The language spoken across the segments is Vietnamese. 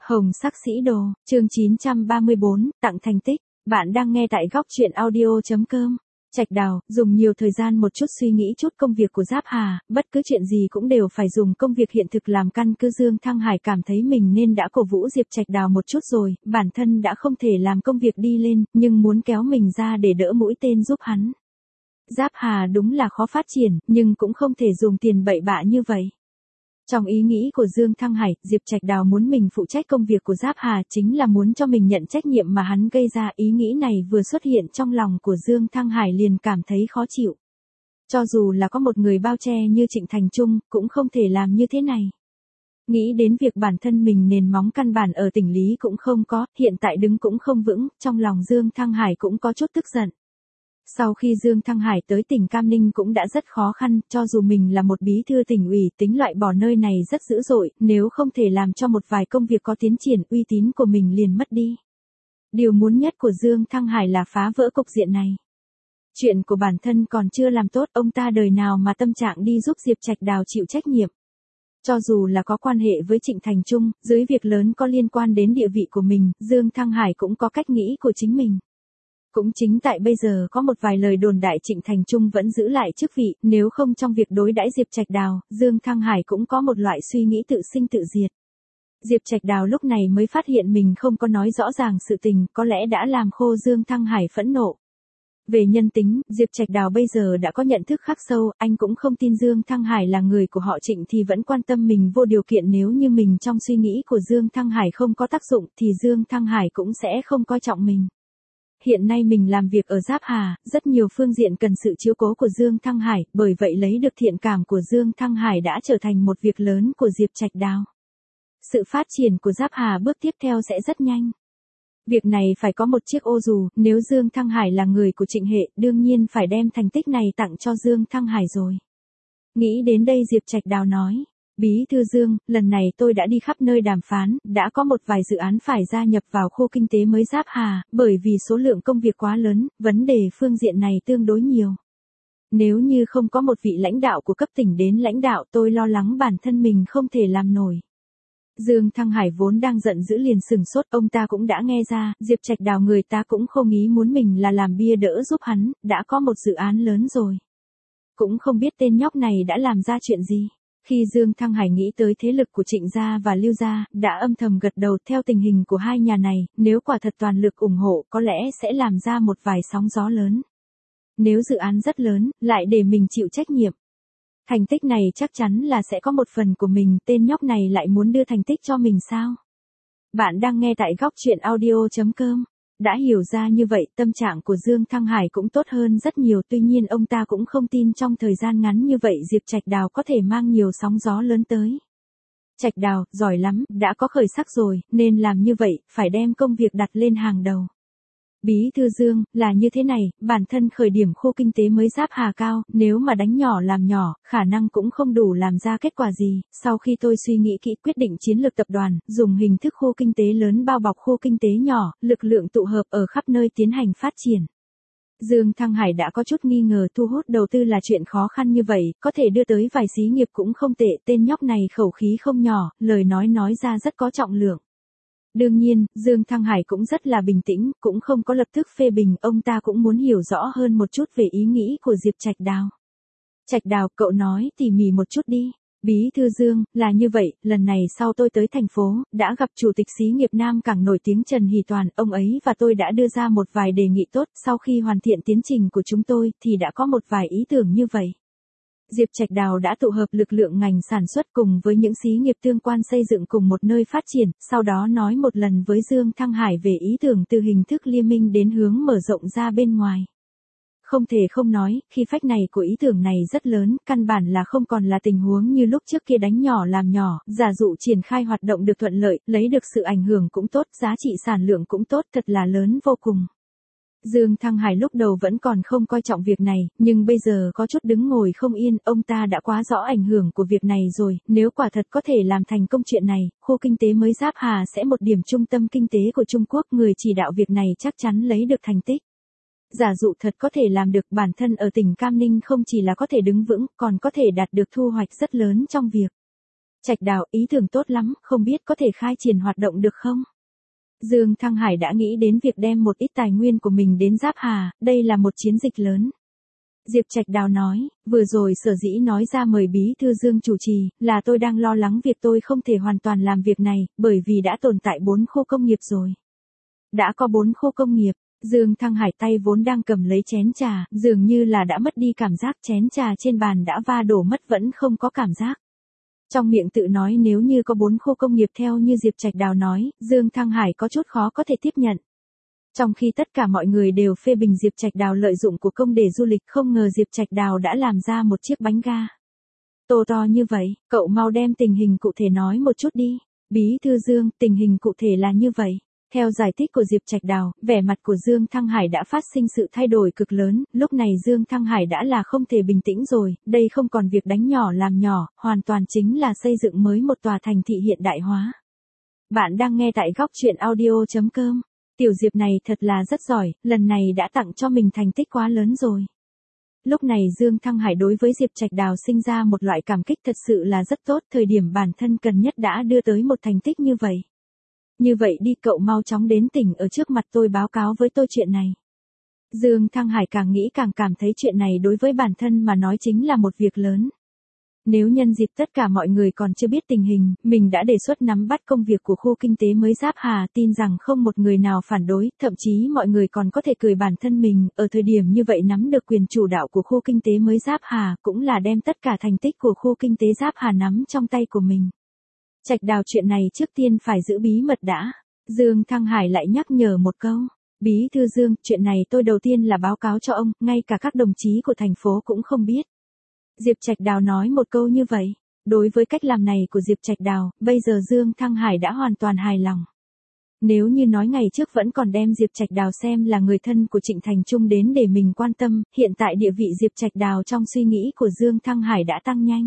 Hồng sắc sĩ đồ, chương 934, tặng thành tích. Bạn đang nghe tại góc truyện audio.com. Trạch Đào, dùng nhiều thời gian một chút suy nghĩ chút công việc của Giáp Hà, bất cứ chuyện gì cũng đều phải dùng công việc hiện thực làm căn cứ. Dương Thăng Hải cảm thấy mình nên đã cổ vũ Diệp Trạch Đào một chút rồi, bản thân đã không thể làm công việc đi lên, nhưng muốn kéo mình ra để đỡ mũi tên giúp hắn. Giáp Hà đúng là khó phát triển, nhưng cũng không thể dùng tiền bậy bạ như vậy. Trong ý nghĩ của Dương Thăng Hải, Diệp Trạch Đào muốn mình phụ trách công việc của Giáp Hà chính là muốn cho mình nhận trách nhiệm mà hắn gây ra. Ý nghĩ này vừa xuất hiện trong lòng của Dương Thăng Hải liền cảm thấy khó chịu. Cho dù là có một người bao che như Trịnh Thành Trung, cũng không thể làm như thế này. Nghĩ đến việc bản thân mình nền móng căn bản ở tỉnh Lý cũng không có, hiện tại đứng cũng không vững, trong lòng Dương Thăng Hải cũng có chút tức giận. Sau khi Dương Thăng Hải tới tỉnh Cam Ninh cũng đã rất khó khăn, cho dù mình là một bí thư tỉnh ủy, tính loại bỏ nơi này rất dữ dội, nếu không thể làm cho một vài công việc có tiến triển, uy tín của mình liền mất đi. Điều muốn nhất của Dương Thăng Hải là phá vỡ cục diện này. Chuyện của bản thân còn chưa làm tốt, ông ta đời nào mà tâm trạng đi giúp Diệp Trạch Đào chịu trách nhiệm. Cho dù là có quan hệ với Trịnh Thành Trung, dưới việc lớn có liên quan đến địa vị của mình, Dương Thăng Hải cũng có cách nghĩ của chính mình. Cũng chính tại bây giờ có một vài lời đồn đại Trịnh Thành Trung vẫn giữ lại chức vị, nếu không trong việc đối đãi Diệp Trạch Đào, Dương Thăng Hải cũng có một loại suy nghĩ tự sinh tự diệt. Diệp Trạch Đào lúc này mới phát hiện mình không có nói rõ ràng sự tình, có lẽ đã làm khô Dương Thăng Hải phẫn nộ. Về nhân tính, Diệp Trạch Đào bây giờ đã có nhận thức khắc sâu, anh cũng không tin Dương Thăng Hải là người của họ Trịnh thì vẫn quan tâm mình vô điều kiện. Nếu như mình trong suy nghĩ của Dương Thăng Hải không có tác dụng thì Dương Thăng Hải cũng sẽ không coi trọng mình. Hiện nay mình làm việc ở Giáp Hà, rất nhiều phương diện cần sự chiếu cố của Dương Thăng Hải, bởi vậy lấy được thiện cảm của Dương Thăng Hải đã trở thành một việc lớn của Diệp Trạch Đào. Sự phát triển của Giáp Hà bước tiếp theo sẽ rất nhanh. Việc này phải có một chiếc ô dù, nếu Dương Thăng Hải là người của Trịnh Hệ, đương nhiên phải đem thành tích này tặng cho Dương Thăng Hải rồi. Nghĩ đến đây Diệp Trạch Đào nói. Bí thư Dương, lần này tôi đã đi khắp nơi đàm phán, đã có một vài dự án phải gia nhập vào khu kinh tế mới Giáp Hà, bởi vì số lượng công việc quá lớn, vấn đề phương diện này tương đối nhiều. Nếu như không có một vị lãnh đạo của cấp tỉnh đến lãnh đạo, tôi lo lắng bản thân mình không thể làm nổi. Dương Thăng Hải vốn đang giận dữ liền sừng sốt, ông ta cũng đã nghe ra, Diệp Trạch Đào người ta cũng không ý muốn mình là làm bia đỡ giúp hắn, đã có một dự án lớn rồi. Cũng không biết tên nhóc này đã làm ra chuyện gì. Khi Dương Thăng Hải nghĩ tới thế lực của Trịnh gia và Lưu gia, đã âm thầm gật đầu. Theo tình hình của hai nhà này, nếu quả thật toàn lực ủng hộ có lẽ sẽ làm ra một vài sóng gió lớn. Nếu dự án rất lớn, lại để mình chịu trách nhiệm. Thành tích này chắc chắn là sẽ có một phần của mình, tên nhóc này lại muốn đưa thành tích cho mình sao? Bạn đang nghe tại góc truyện audio.com. Đã hiểu ra như vậy, tâm trạng của Dương Thăng Hải cũng tốt hơn rất nhiều, tuy nhiên ông ta cũng không tin trong thời gian ngắn như vậy Diệp Trạch Đào có thể mang nhiều sóng gió lớn tới. Trạch Đào, giỏi lắm, đã có khởi sắc rồi, nên làm như vậy, phải đem công việc đặt lên hàng đầu. Bí thư Dương, là như thế này, bản thân khởi điểm khu kinh tế mới Giáp Hà cao, nếu mà đánh nhỏ làm nhỏ, khả năng cũng không đủ làm ra kết quả gì. Sau khi tôi suy nghĩ kỹ quyết định chiến lược tập đoàn, dùng hình thức khu kinh tế lớn bao bọc khu kinh tế nhỏ, lực lượng tụ hợp ở khắp nơi tiến hành phát triển. Dương Thăng Hải đã có chút nghi ngờ thu hút đầu tư là chuyện khó khăn như vậy, có thể đưa tới vài xí nghiệp cũng không tệ, tên nhóc này khẩu khí không nhỏ, lời nói ra rất có trọng lượng. Đương nhiên, Dương Thăng Hải cũng rất là bình tĩnh, cũng không có lập tức phê bình, ông ta cũng muốn hiểu rõ hơn một chút về ý nghĩ của Diệp Trạch Đào. Trạch Đào, cậu nói tỉ mỉ một chút đi. Bí thư Dương, là như vậy, lần này sau tôi tới thành phố, đã gặp chủ tịch xí nghiệp Nam Cảng nổi tiếng Trần Hỷ Toàn, ông ấy và tôi đã đưa ra một vài đề nghị tốt, sau khi hoàn thiện tiến trình của chúng tôi thì đã có một vài ý tưởng như vậy. Diệp Trạch Đào đã tụ hợp lực lượng ngành sản xuất cùng với những xí nghiệp tương quan xây dựng cùng một nơi phát triển, sau đó nói một lần với Dương Thăng Hải về ý tưởng từ hình thức liên minh đến hướng mở rộng ra bên ngoài. Không thể không nói, khi phách này của ý tưởng này rất lớn, căn bản là không còn là tình huống như lúc trước kia đánh nhỏ làm nhỏ, giả dụ triển khai hoạt động được thuận lợi, lấy được sự ảnh hưởng cũng tốt, giá trị sản lượng cũng tốt, thật là lớn vô cùng. Dương Thăng Hải lúc đầu vẫn còn không coi trọng việc này, nhưng bây giờ có chút đứng ngồi không yên, ông ta đã quá rõ ảnh hưởng của việc này rồi, nếu quả thật có thể làm thành công chuyện này, khu kinh tế mới Giáp Hà sẽ một điểm trung tâm kinh tế của Trung Quốc, người chỉ đạo việc này chắc chắn lấy được thành tích. Giả dụ thật có thể làm được, bản thân ở tỉnh Cam Ninh không chỉ là có thể đứng vững, còn có thể đạt được thu hoạch rất lớn trong việc Trạch Đào, ý tưởng tốt lắm, không biết có thể khai triển hoạt động được không? Dương Thăng Hải đã nghĩ đến việc đem một ít tài nguyên của mình đến Giáp Hà, đây là một chiến dịch lớn. Diệp Trạch Đào nói, vừa rồi sở dĩ nói ra mời bí thư Dương chủ trì, là tôi đang lo lắng việc tôi không thể hoàn toàn làm việc này, bởi vì đã tồn tại 4 khu công nghiệp rồi. Đã có 4 khu công nghiệp, Dương Thăng Hải tay vốn đang cầm lấy chén trà, dường như là đã mất đi cảm giác, chén trà trên bàn đã va đổ mất vẫn không có cảm giác. Trong miệng tự nói nếu như có 4 khu công nghiệp theo như Diệp Trạch Đào nói, Dương Thăng Hải có chút khó có thể tiếp nhận. Trong khi tất cả mọi người đều phê bình Diệp Trạch Đào lợi dụng của công để du lịch, không ngờ Diệp Trạch Đào đã làm ra một chiếc bánh ga. To to như vậy, cậu mau đem tình hình cụ thể nói một chút đi. Bí thư Dương, tình hình cụ thể là như vậy. Theo giải thích của Diệp Trạch Đào, vẻ mặt của Dương Thăng Hải đã phát sinh sự thay đổi cực lớn, lúc này Dương Thăng Hải đã là không thể bình tĩnh rồi, đây không còn việc đánh nhỏ làm nhỏ, hoàn toàn chính là xây dựng mới một tòa thành thị hiện đại hóa. Bạn đang nghe tại góc truyện audio.com. Tiểu Diệp này thật là rất giỏi, lần này đã tặng cho mình thành tích quá lớn rồi. Lúc này Dương Thăng Hải đối với Diệp Trạch Đào sinh ra một loại cảm kích thật sự là rất tốt, thời điểm bản thân cần nhất đã đưa tới một thành tích như vậy. Như vậy đi, cậu mau chóng đến tỉnh ở trước mặt tôi báo cáo với tôi chuyện này. Dương Thăng Hải càng nghĩ càng cảm thấy chuyện này đối với bản thân mà nói chính là một việc lớn. Nếu nhân dịp tất cả mọi người còn chưa biết tình hình, mình đã đề xuất nắm bắt công việc của khu kinh tế mới Giáp Hà, tin rằng không một người nào phản đối, thậm chí mọi người còn có thể cười bản thân mình, ở thời điểm như vậy nắm được quyền chủ đạo của khu kinh tế mới Giáp Hà, cũng là đem tất cả thành tích của khu kinh tế Giáp Hà nắm trong tay của mình. Trạch Đào, chuyện này trước tiên phải giữ bí mật đã. Dương Thăng Hải lại nhắc nhở một câu. Bí thư Dương, chuyện này tôi đầu tiên là báo cáo cho ông, ngay cả các đồng chí của thành phố cũng không biết. Diệp Trạch Đào nói một câu như vậy. Đối với cách làm này của Diệp Trạch Đào, bây giờ Dương Thăng Hải đã hoàn toàn hài lòng. Nếu như nói ngày trước vẫn còn đem Diệp Trạch Đào xem là người thân của Trịnh Thành Trung đến để mình quan tâm, hiện tại địa vị Diệp Trạch Đào trong suy nghĩ của Dương Thăng Hải đã tăng nhanh.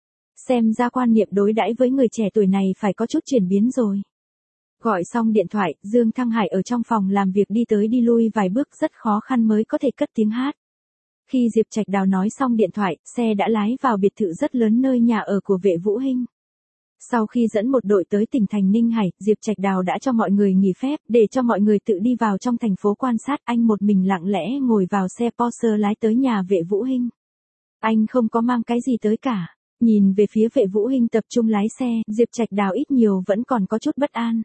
Xem ra quan niệm đối đãi với người trẻ tuổi này phải có chút chuyển biến rồi. Gọi xong điện thoại, Dương Thăng Hải ở trong phòng làm việc đi tới đi lui vài bước rất khó khăn mới có thể cất tiếng hát. Khi Diệp Trạch Đào nói xong điện thoại, xe đã lái vào biệt thự rất lớn nơi nhà ở của Vệ Vũ Hinh. Sau khi dẫn một đội tới tỉnh thành Ninh Hải, Diệp Trạch Đào đã cho mọi người nghỉ phép, để cho mọi người tự đi vào trong thành phố quan sát, anh một mình lặng lẽ ngồi vào xe Porsche lái tới nhà Vệ Vũ Hinh. Anh không có mang cái gì tới cả. Nhìn về phía Vệ Vũ Hinh tập trung lái xe, Diệp Trạch Đào ít nhiều vẫn còn có chút bất an.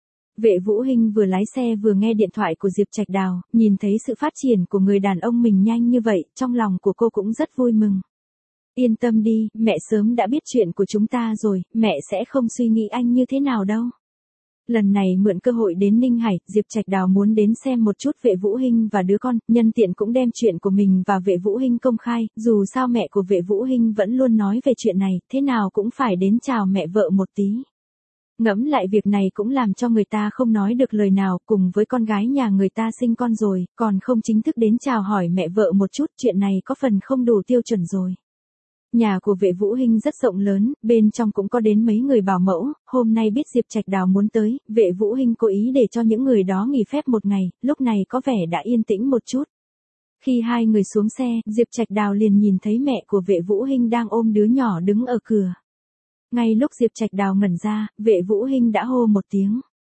Vệ Vũ Hinh vừa lái xe vừa nghe điện thoại của Diệp Trạch Đào, nhìn thấy sự phát triển của người đàn ông mình nhanh như vậy, trong lòng của cô cũng rất vui mừng. Yên tâm đi, mẹ sớm đã biết chuyện của chúng ta rồi, mẹ sẽ không suy nghĩ anh như thế nào đâu. Lần này mượn cơ hội đến Ninh Hải, Diệp Trạch Đào muốn đến xem một chút Vệ Vũ Hinh và đứa con, nhân tiện cũng đem chuyện của mình và Vệ Vũ Hinh công khai, dù sao mẹ của Vệ Vũ Hinh vẫn luôn nói về chuyện này, thế nào cũng phải đến chào mẹ vợ một tí. Ngẫm lại việc này cũng làm cho người ta không nói được lời nào, cùng với con gái nhà người ta sinh con rồi, còn không chính thức đến chào hỏi mẹ vợ một chút, chuyện này có phần không đủ tiêu chuẩn rồi. Nhà của Vệ Vũ Hinh rất rộng lớn, bên trong cũng có đến mấy người bảo mẫu, hôm nay biết Diệp Trạch Đào muốn tới, Vệ Vũ Hinh cố ý để cho những người đó nghỉ phép một ngày, lúc này có vẻ đã yên tĩnh một chút. Khi hai người xuống xe, Diệp Trạch Đào liền nhìn thấy mẹ của Vệ Vũ Hinh đang ôm đứa nhỏ đứng ở cửa. Ngay lúc Diệp Trạch Đào ngẩn ra, Vệ Vũ Hinh đã hô một tiếng.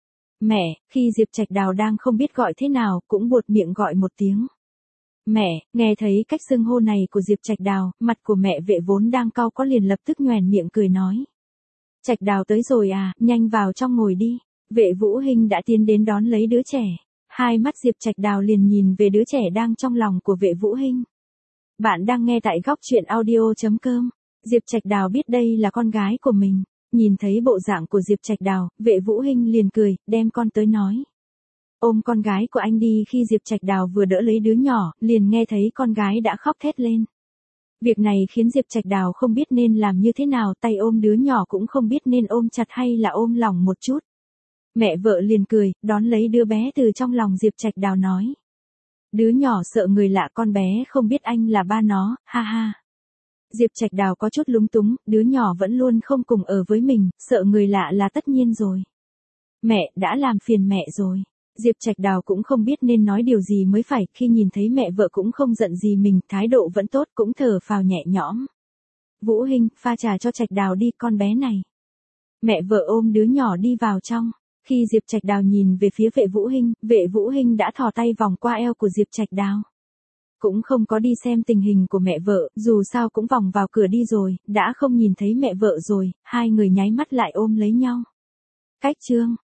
Mẹ, khi Diệp Trạch Đào đang không biết gọi thế nào, cũng buột miệng gọi một tiếng. Mẹ, nghe thấy cách xưng hô này của Diệp Trạch Đào, mặt của mẹ Vệ vốn đang cau có liền lập tức nhoẻn miệng cười nói. Trạch Đào tới rồi à, nhanh vào trong ngồi đi. Vệ Vũ Hinh đã tiến đến đón lấy đứa trẻ. Hai mắt Diệp Trạch Đào liền nhìn về đứa trẻ đang trong lòng của Vệ Vũ Hinh. Bạn đang nghe tại góc truyện audio.com. Diệp Trạch Đào biết đây là con gái của mình. Nhìn thấy bộ dạng của Diệp Trạch Đào, Vệ Vũ Hinh liền cười, đem con tới nói. Ôm con gái của anh đi. Khi Diệp Trạch Đào vừa đỡ lấy đứa nhỏ, liền nghe thấy con gái đã khóc thét lên. Việc này khiến Diệp Trạch Đào không biết nên làm như thế nào, tay ôm đứa nhỏ cũng không biết nên ôm chặt hay là ôm lỏng một chút. Mẹ vợ liền cười, đón lấy đứa bé từ trong lòng Diệp Trạch Đào nói. Đứa nhỏ sợ người lạ, con bé không biết anh là ba nó, ha ha. Diệp Trạch Đào có chút lúng túng, đứa nhỏ vẫn luôn không cùng ở với mình, sợ người lạ là tất nhiên rồi. Mẹ, đã làm phiền mẹ rồi. Diệp Trạch Đào cũng không biết nên nói điều gì mới phải, khi nhìn thấy mẹ vợ cũng không giận gì mình, thái độ vẫn tốt, cũng thở phào nhẹ nhõm. Vũ Hinh, pha trà cho Trạch Đào đi, con bé này. Mẹ vợ ôm đứa nhỏ đi vào trong. Khi Diệp Trạch Đào nhìn về phía Vệ Vũ Hinh đã thò tay vòng qua eo của Diệp Trạch Đào. Cũng không có đi xem tình hình của mẹ vợ, dù sao cũng vòng vào cửa đi rồi, đã không nhìn thấy mẹ vợ rồi, hai người nháy mắt lại ôm lấy nhau. Cách chương